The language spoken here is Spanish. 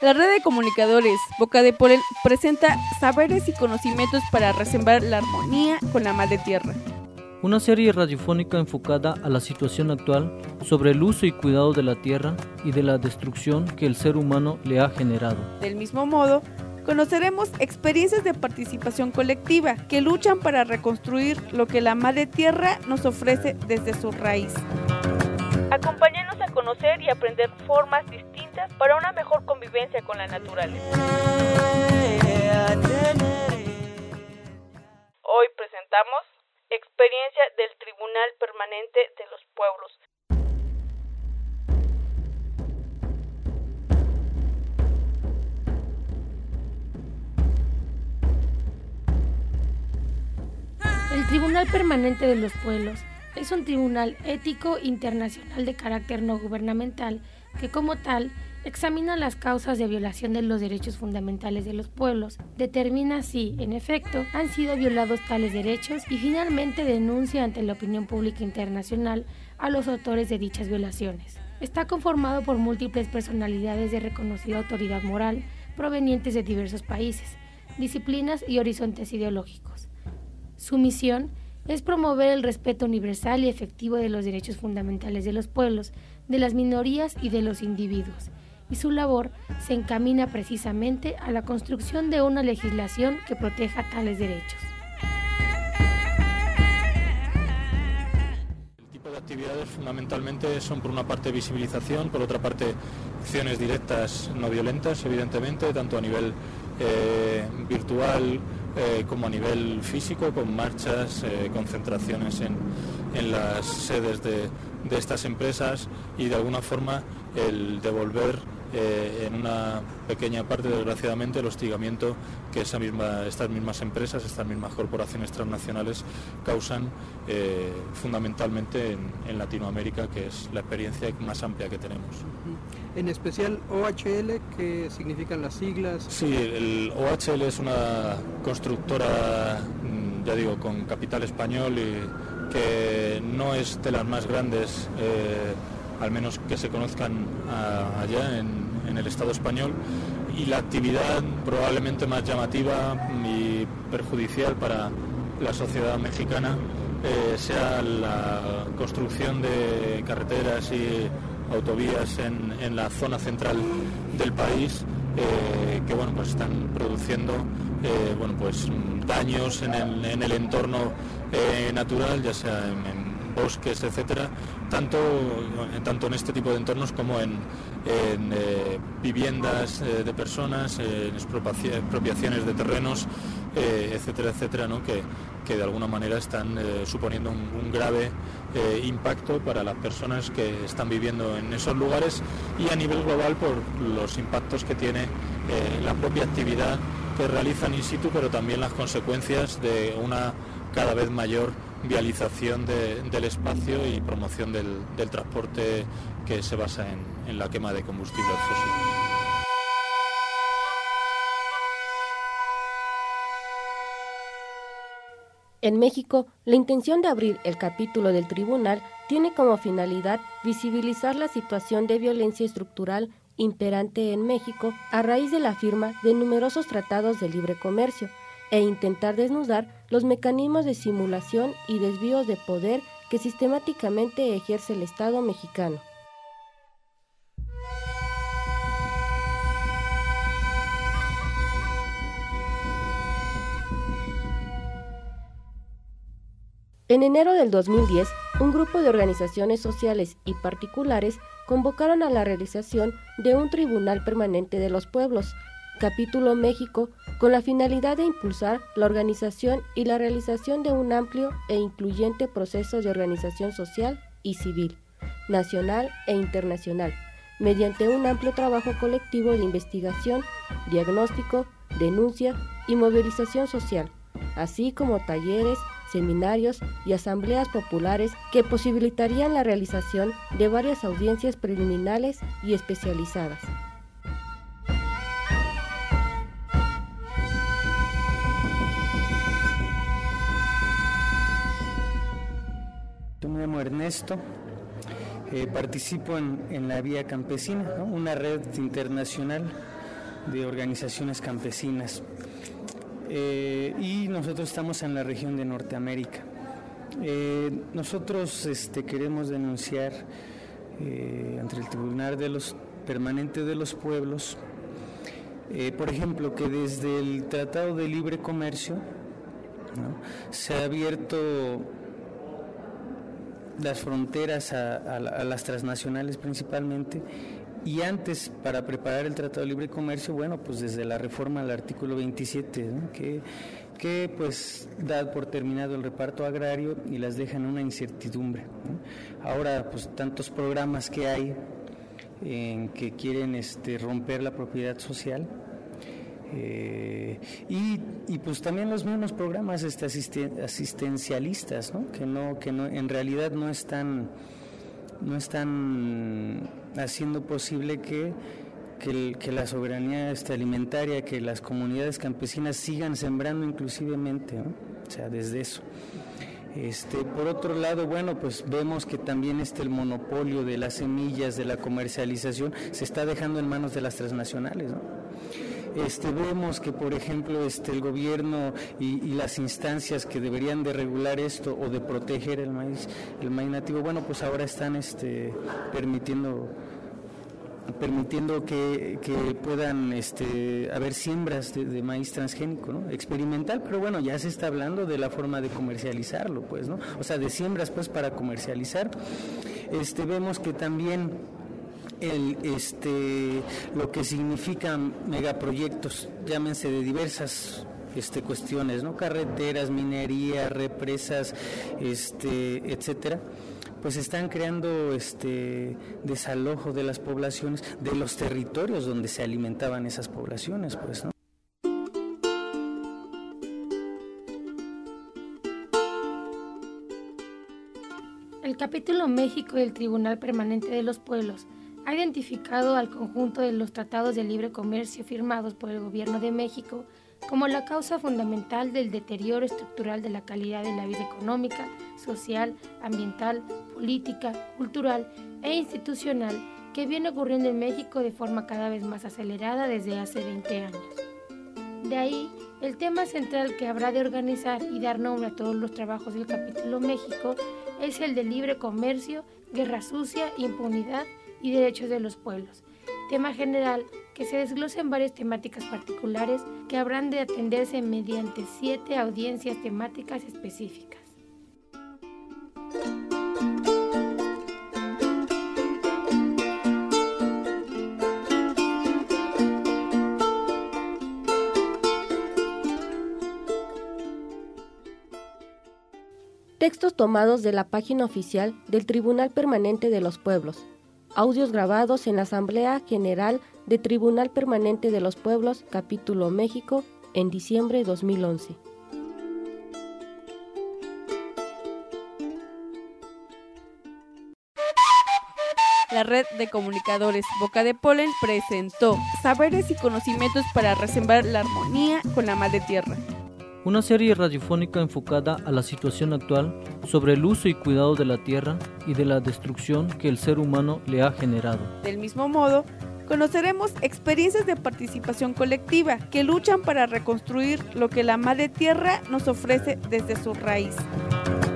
La red de comunicadores Boca de Polen presenta saberes y conocimientos para resembrar la armonía con la madre tierra. Una serie radiofónica enfocada a la situación actual sobre el uso y cuidado de la tierra y de la destrucción que el ser humano le ha generado. Del mismo modo, conoceremos experiencias de participación colectiva que luchan para reconstruir lo que la madre tierra nos ofrece desde su raíz. Acompáñanos a conocer y aprender formas distintas para una mejor convivencia con la naturaleza. Hoy presentamos Experiencia del Tribunal Permanente de los Pueblos. El Tribunal Permanente de los Pueblos es un tribunal ético internacional de carácter no gubernamental que, como tal, examina las causas de violación de los derechos fundamentales de los pueblos, determina si, en efecto, han sido violados tales derechos y finalmente denuncia ante la opinión pública internacional a los autores de dichas violaciones. Está conformado por múltiples personalidades de reconocida autoridad moral provenientes de diversos países, disciplinas y horizontes ideológicos. Su misión es promover el respeto universal y efectivo de los derechos fundamentales de los pueblos, de las minorías y de los individuos, y su labor se encamina precisamente a la construcción de una legislación que proteja tales derechos. El tipo de actividades fundamentalmente son, por una parte, visibilización, por otra parte, acciones directas no violentas, evidentemente, tanto a nivel virtual como a nivel físico, con marchas, concentraciones en las sedes de estas empresas y, de alguna forma, el devolver en una pequeña parte, desgraciadamente, el hostigamiento que estas mismas empresas, estas mismas corporaciones transnacionales causan fundamentalmente en Latinoamérica, que es la experiencia más amplia que tenemos. En especial OHL, ¿qué significan las siglas? Sí, el OHL es una constructora, ya digo, con capital español y que no es de las más grandes, al menos que se conozcan allá en el Estado español, y la actividad probablemente más llamativa y perjudicial para la sociedad mexicana sea la construcción de carreteras y autovías en la zona central del país, que pues están produciendo daños en el entorno natural, ya sea en bosques, etcétera, tanto en este tipo de entornos como en viviendas de personas, en expropiaciones de terrenos, etcétera, ¿no? que de alguna manera están suponiendo un grave impacto para las personas que están viviendo en esos lugares, y a nivel global por los impactos que tiene la propia actividad que realizan in situ, pero también las consecuencias de una cada vez mayor vialización del espacio y promoción del transporte que se basa en la quema de combustibles fósiles. En México, la intención de abrir el capítulo del tribunal tiene como finalidad visibilizar la situación de violencia estructural imperante en México a raíz de la firma de numerosos tratados de libre comercio e intentar desnudar los mecanismos de simulación y desvíos de poder que sistemáticamente ejerce el Estado mexicano. En enero del 2010, un grupo de organizaciones sociales y particulares convocaron a la realización de un Tribunal Permanente de los Pueblos, Capítulo México, con la finalidad de impulsar la organización y la realización de un amplio e incluyente proceso de organización social y civil, nacional e internacional, mediante un amplio trabajo colectivo de investigación, diagnóstico, denuncia y movilización social, así como talleres, seminarios y asambleas populares que posibilitarían la realización de varias audiencias preliminares y especializadas. Yo me llamo Ernesto, participo en la Vía Campesina, ¿no? Una red internacional de organizaciones campesinas. Y nosotros estamos en la región de Norteamérica. Nosotros queremos denunciar ante el Tribunal Permanente de los Pueblos, por ejemplo, que desde el Tratado de Libre Comercio, ¿no?, se ha abierto las fronteras a las transnacionales principalmente, y antes, para preparar el Tratado de Libre Comercio, bueno, pues desde la reforma al artículo 27, ¿no?, que pues da por terminado el reparto agrario y las deja en una incertidumbre, ¿no? Ahora, pues tantos programas que hay en que quieren romper la propiedad social, y pues también los mismos programas asistencialistas, ¿no?, que no en realidad no están haciendo posible que la soberanía alimentaria, que las comunidades campesinas sigan sembrando inclusivemente, ¿no? O sea, desde eso. Por otro lado, bueno, pues vemos que también el monopolio de las semillas, de la comercialización, se está dejando en manos de las transnacionales, ¿no? Vemos que, por ejemplo, el gobierno y las instancias que deberían de regular esto o de proteger el maíz nativo, bueno, pues ahora están permitiendo que puedan haber siembras de maíz transgénico, ¿no?, experimental, pero bueno, ya se está hablando de la forma de comercializarlo, pues, ¿no? O sea, de siembras, pues, para comercializar. Vemos que también lo que significan megaproyectos, llámense de diversas cuestiones, ¿no?, carreteras, minería, represas, etcétera, pues están creando desalojo de las poblaciones, de los territorios donde se alimentaban esas poblaciones, pues, ¿no? El capítulo México del Tribunal Permanente de los Pueblos ha identificado al conjunto de los tratados de libre comercio firmados por el Gobierno de México como la causa fundamental del deterioro estructural de la calidad de la vida económica, social, ambiental, política, cultural e institucional que viene ocurriendo en México de forma cada vez más acelerada desde hace 20 años. De ahí, el tema central que habrá de organizar y dar nombre a todos los trabajos del capítulo México es el de libre comercio, guerra sucia, impunidad y derechos de los pueblos, tema general que se desglosa en varias temáticas particulares que habrán de atenderse mediante 7 audiencias temáticas específicas. Textos tomados de la página oficial del Tribunal Permanente de los Pueblos. Audios grabados en la Asamblea General del Tribunal Permanente de los Pueblos, Capítulo México, en diciembre de 2011. La Red de Comunicadores Boca de Polen presentó Saberes y Conocimientos para Resembrar la Armonía con la Madre Tierra. Una serie radiofónica enfocada a la situación actual sobre el uso y cuidado de la tierra y de la destrucción que el ser humano le ha generado. Del mismo modo, conoceremos experiencias de participación colectiva que luchan para reconstruir lo que la Madre Tierra nos ofrece desde su raíz.